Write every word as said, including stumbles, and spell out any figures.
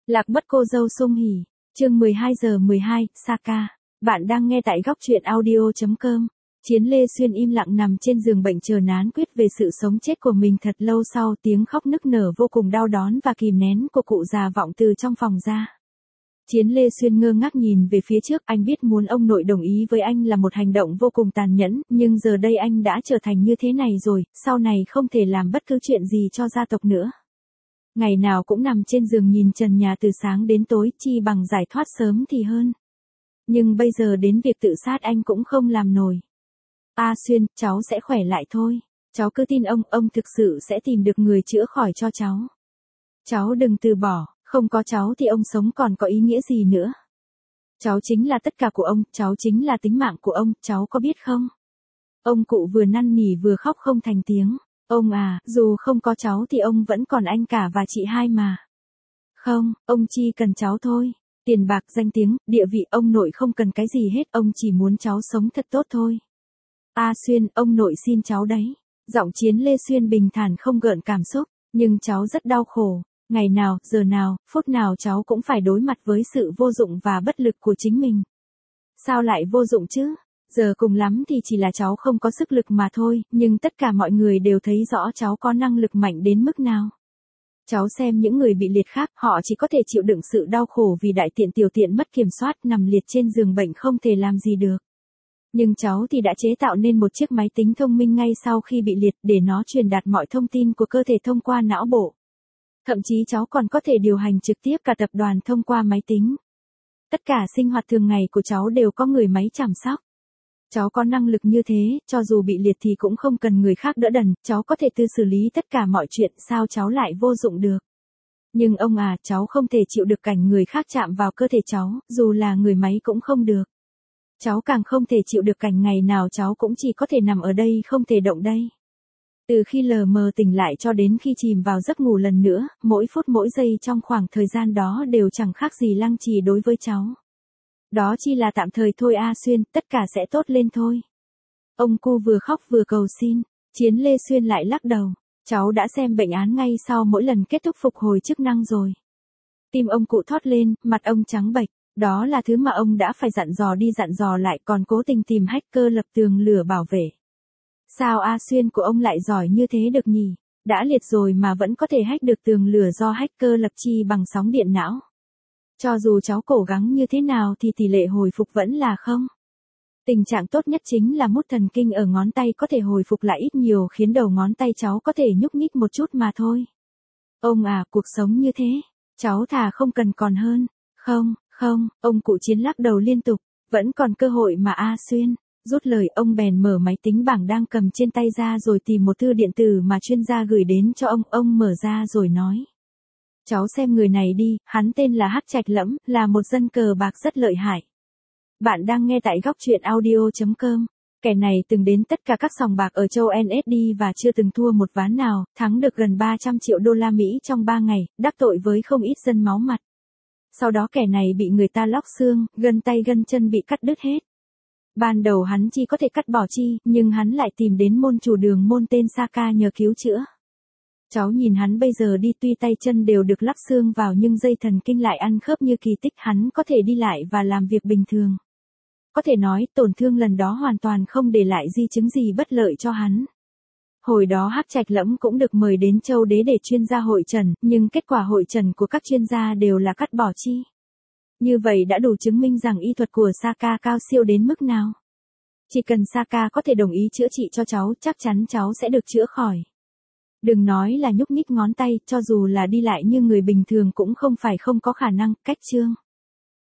Lạc mất cô dâu Sung Hỉ, chương mười hai giờ mười hai, Saka. Bạn đang nghe tại góc truyện audio chấm com. Chiến Lê Xuyên im lặng nằm trên giường bệnh chờ nán quyết về sự sống chết của mình thật lâu sau tiếng khóc nức nở vô cùng đau đớn và kìm nén của cụ già vọng từ trong phòng ra. Chiến Lê Xuyên ngơ ngác nhìn về phía trước, anh biết muốn ông nội đồng ý với anh là một hành động vô cùng tàn nhẫn, nhưng giờ đây anh đã trở thành như thế này rồi, sau này không thể làm bất cứ chuyện gì cho gia tộc nữa. Ngày nào cũng nằm trên giường nhìn trần nhà từ sáng đến tối, chi bằng giải thoát sớm thì hơn. Nhưng bây giờ đến việc tự sát anh cũng không làm nổi. A Xuyên, cháu sẽ khỏe lại thôi. Cháu cứ tin ông, ông thực sự sẽ tìm được người chữa khỏi cho cháu. Cháu đừng từ bỏ, không có cháu thì ông sống còn có ý nghĩa gì nữa. Cháu chính là tất cả của ông, cháu chính là tính mạng của ông, cháu có biết không? Ông cụ vừa năn nỉ vừa khóc không thành tiếng. Ông à, dù không có cháu thì ông vẫn còn anh cả và chị hai mà. Không, ông chỉ cần cháu thôi. Tiền bạc, danh tiếng, địa vị, ông nội không cần cái gì hết, ông chỉ muốn cháu sống thật tốt thôi. A Xuyên, ông nội xin cháu đấy. Giọng Chiến Lê Xuyên bình thản không gợn cảm xúc, nhưng cháu rất đau khổ. Ngày nào, giờ nào, phút nào cháu cũng phải đối mặt với sự vô dụng và bất lực của chính mình. Sao lại vô dụng chứ? Giờ cùng lắm thì chỉ là cháu không có sức lực mà thôi, nhưng tất cả mọi người đều thấy rõ cháu có năng lực mạnh đến mức nào. Cháu xem những người bị liệt khác, họ chỉ có thể chịu đựng sự đau khổ vì đại tiện tiểu tiện mất kiểm soát, nằm liệt trên giường bệnh không thể làm gì được. Nhưng cháu thì đã chế tạo nên một chiếc máy tính thông minh ngay sau khi bị liệt để nó truyền đạt mọi thông tin của cơ thể thông qua não bộ. Thậm chí cháu còn có thể điều hành trực tiếp cả tập đoàn thông qua máy tính. Tất cả sinh hoạt thường ngày của cháu đều có người máy chăm sóc. Cháu có năng lực như thế, cho dù bị liệt thì cũng không cần người khác đỡ đần, cháu có thể tự xử lý tất cả mọi chuyện, sao cháu lại vô dụng được. Nhưng ông à, cháu không thể chịu được cảnh người khác chạm vào cơ thể cháu, dù là người máy cũng không được. Cháu càng không thể chịu được cảnh ngày nào cháu cũng chỉ có thể nằm ở đây không thể động đây. Từ khi lờ mờ tỉnh lại cho đến khi chìm vào giấc ngủ lần nữa, mỗi phút mỗi giây trong khoảng thời gian đó đều chẳng khác gì lăng trì đối với cháu. Đó chỉ là tạm thời thôi A Xuyên, tất cả sẽ tốt lên thôi. Ông cu vừa khóc vừa cầu xin, Chiến Lê Xuyên lại lắc đầu, cháu đã xem bệnh án ngay sau mỗi lần kết thúc phục hồi chức năng rồi. Tim ông cụ thót lên, mặt ông trắng bệch, đó là thứ mà ông đã phải dặn dò đi dặn dò lại còn cố tình tìm hacker lập tường lửa bảo vệ. Sao A Xuyên của ông lại giỏi như thế được nhỉ? Đã liệt rồi mà vẫn có thể hack được tường lửa do hacker lập chi bằng sóng điện não. Cho dù cháu cố gắng như thế nào thì tỷ lệ hồi phục vẫn là không. Tình trạng tốt nhất chính là mút thần kinh ở ngón tay có thể hồi phục lại ít nhiều khiến đầu ngón tay cháu có thể nhúc nhích một chút mà thôi. Ông à, cuộc sống như thế, cháu thà không cần còn hơn. Không, không, ông cụ Chiến lắc đầu liên tục, vẫn còn cơ hội mà A Xuyên. Rút lời ông bèn mở máy tính bảng đang cầm trên tay ra rồi tìm một thư điện tử mà chuyên gia gửi đến cho ông, ông mở ra rồi nói. Cháu xem người này đi, hắn tên là Hắc Trạch Lẫm, là một dân cờ bạc rất lợi hại. Bạn đang nghe tại góc truyện audio chấm com. Kẻ này từng đến tất cả các sòng bạc ở châu en ét đê và chưa từng thua một ván nào, thắng được gần ba trăm triệu đô la Mỹ trong ba ngày, đắc tội với không ít dân máu mặt. Sau đó kẻ này bị người ta lóc xương, gân tay gân chân bị cắt đứt hết. Ban đầu hắn chỉ có thể cắt bỏ chi, nhưng hắn lại tìm đến môn chủ đường môn tên Saka nhờ cứu chữa. Cháu nhìn hắn bây giờ đi tuy tay chân đều được lắp xương vào nhưng dây thần kinh lại ăn khớp như kỳ tích, hắn có thể đi lại và làm việc bình thường. Có thể nói tổn thương lần đó hoàn toàn không để lại di chứng gì bất lợi cho hắn. Hồi đó Hắc Trạch Lẫm cũng được mời đến châu Đế để chuyên gia hội trần, nhưng kết quả hội trần của các chuyên gia đều là cắt bỏ chi. Như vậy đã đủ chứng minh rằng y thuật của Saka cao siêu đến mức nào. Chỉ cần Saka có thể đồng ý chữa trị cho cháu, chắc chắn cháu sẽ được chữa khỏi. Đừng nói là nhúc nhích ngón tay, cho dù là đi lại như người bình thường cũng không phải không có khả năng, cách chương.